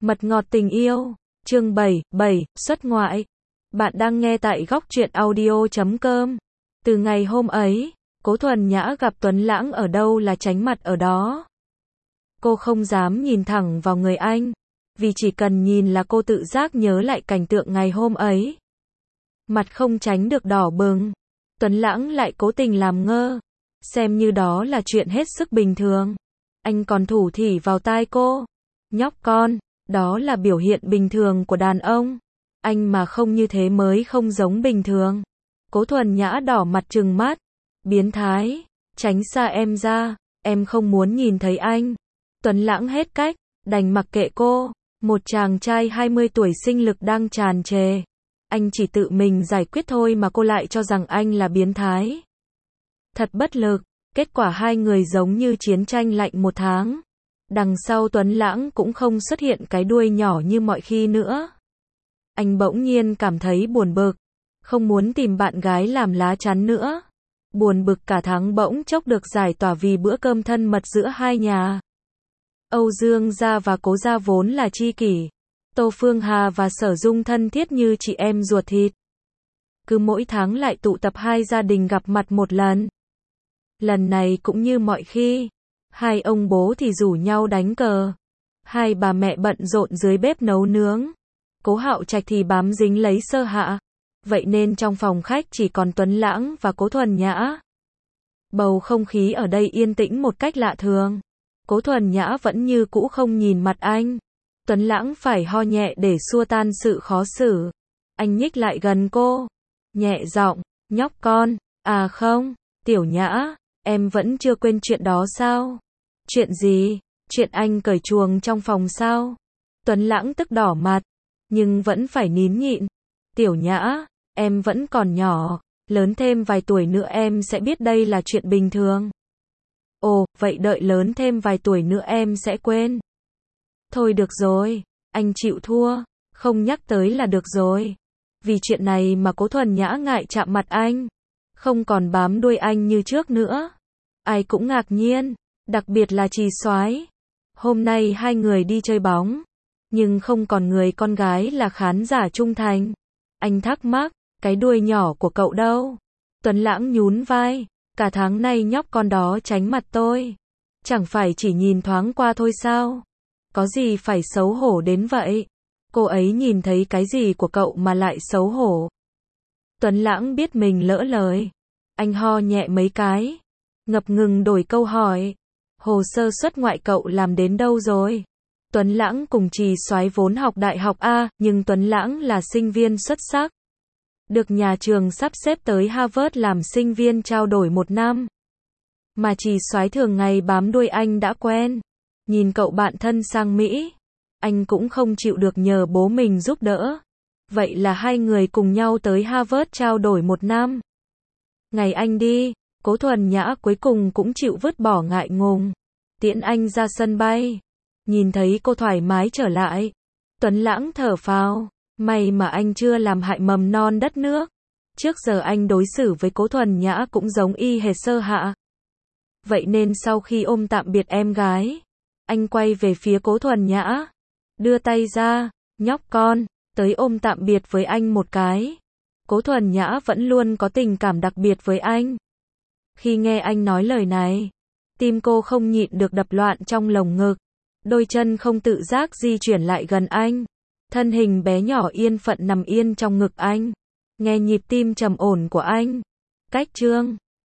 Mật ngọt tình yêu, chương 7, xuất ngoại. Bạn đang nghe tại góc truyện audio.com. Từ ngày hôm ấy, Cố Thuần Nhã gặp Tuấn Lãng ở đâu là tránh mặt ở đó. Cô không dám nhìn thẳng vào người anh, vì chỉ cần nhìn là cô tự giác nhớ lại cảnh tượng ngày hôm ấy. Mặt không tránh được đỏ bừng. Tuấn Lãng lại cố tình làm ngơ, xem như đó là chuyện hết sức bình thường. Anh còn thủ thỉ vào tai cô. Nhóc con, đó là biểu hiện bình thường của đàn ông. Anh mà không như thế mới không giống bình thường. Cố Thuần Nhã đỏ mặt trừng mắt. Biến thái, tránh xa em ra, em không muốn nhìn thấy anh. Tuấn Lãng hết cách, đành mặc kệ cô. Một chàng trai 20 tuổi sinh lực đang tràn trề. Anh chỉ tự mình giải quyết thôi mà cô lại cho rằng anh là biến thái. Thật bất lực, kết quả hai người giống như chiến tranh lạnh một tháng. Đằng sau Tuấn Lãng cũng không xuất hiện cái đuôi nhỏ như mọi khi nữa. Anh bỗng nhiên cảm thấy buồn bực, không muốn tìm bạn gái làm lá chắn nữa. Buồn bực cả tháng bỗng chốc được giải tỏa vì bữa cơm thân mật giữa hai nhà. Âu Dương gia và Cố gia vốn là tri kỷ. Tô Phương Hà và Sở Dung thân thiết như chị em ruột thịt. Cứ mỗi tháng lại tụ tập hai gia đình gặp mặt một lần. Lần này cũng như mọi khi, hai ông bố thì rủ nhau đánh cờ, hai bà mẹ bận rộn dưới bếp nấu nướng, Cố Hạo Trạch thì bám dính lấy Sơ Hạ. Vậy nên trong phòng khách chỉ còn Tuấn Lãng và Cố Thuần Nhã. Bầu không khí ở đây yên tĩnh một cách lạ thường. Cố Thuần Nhã vẫn như cũ không nhìn mặt anh. Tuấn Lãng phải ho nhẹ để xua tan sự khó xử. Anh nhích lại gần cô, nhẹ giọng, nhóc con, à không, Tiểu Nhã, em vẫn chưa quên chuyện đó sao? Chuyện gì? Chuyện anh cởi chuồng trong phòng sao? Tuấn Lãng tức đỏ mặt, nhưng vẫn phải nín nhịn. Tiểu Nhã, em vẫn còn nhỏ, lớn thêm vài tuổi nữa em sẽ biết đây là chuyện bình thường. Ồ, vậy đợi lớn thêm vài tuổi nữa em sẽ quên. Thôi được rồi, anh chịu thua, không nhắc tới là được rồi. Vì chuyện này mà Cố Thuần Nhã ngại chạm mặt anh, không còn bám đuôi anh như trước nữa. Ai cũng ngạc nhiên, đặc biệt là Trì Soái. Hôm nay hai người đi chơi bóng, nhưng không còn người con gái là khán giả trung thành. Anh thắc mắc, cái đuôi nhỏ của cậu đâu? Tuấn Lãng nhún vai, cả tháng nay nhóc con đó tránh mặt tôi. Chẳng phải chỉ nhìn thoáng qua thôi sao? Có gì phải xấu hổ đến vậy? Cô ấy nhìn thấy cái gì của cậu mà lại xấu hổ? Tuấn Lãng biết mình lỡ lời. Anh ho nhẹ mấy cái, ngập ngừng đổi câu hỏi. Hồ sơ xuất ngoại cậu làm đến đâu rồi? Tuấn Lãng cùng Trì Soái vốn học đại học A, nhưng Tuấn Lãng là sinh viên xuất sắc. Được nhà trường sắp xếp tới Harvard làm sinh viên trao đổi 1 năm. Mà Trì Soái thường ngày bám đuôi anh đã quen. Nhìn cậu bạn thân sang Mỹ, anh cũng không chịu được nhờ bố mình giúp đỡ. Vậy là hai người cùng nhau tới Harvard trao đổi 1 năm. Ngày anh đi, Cố Thuần Nhã cuối cùng cũng chịu vứt bỏ ngại ngùng, tiễn anh ra sân bay. Nhìn thấy cô thoải mái trở lại, Tuấn Lãng thở phào, may mà anh chưa làm hại mầm non đất nước. Trước giờ anh đối xử với Cố Thuần Nhã cũng giống y hệt Sơ Hạ. Vậy nên sau khi ôm tạm biệt em gái, anh quay về phía Cố Thuần Nhã, đưa tay ra, nhóc con, tới ôm tạm biệt với anh một cái. Cố Thuần Nhã vẫn luôn có tình cảm đặc biệt với anh. Khi nghe anh nói lời này, tim cô không nhịn được đập loạn trong lồng ngực. Đôi chân không tự giác di chuyển lại gần anh. Thân hình bé nhỏ yên phận nằm yên trong ngực anh. Nghe nhịp tim trầm ổn của anh. Cách chương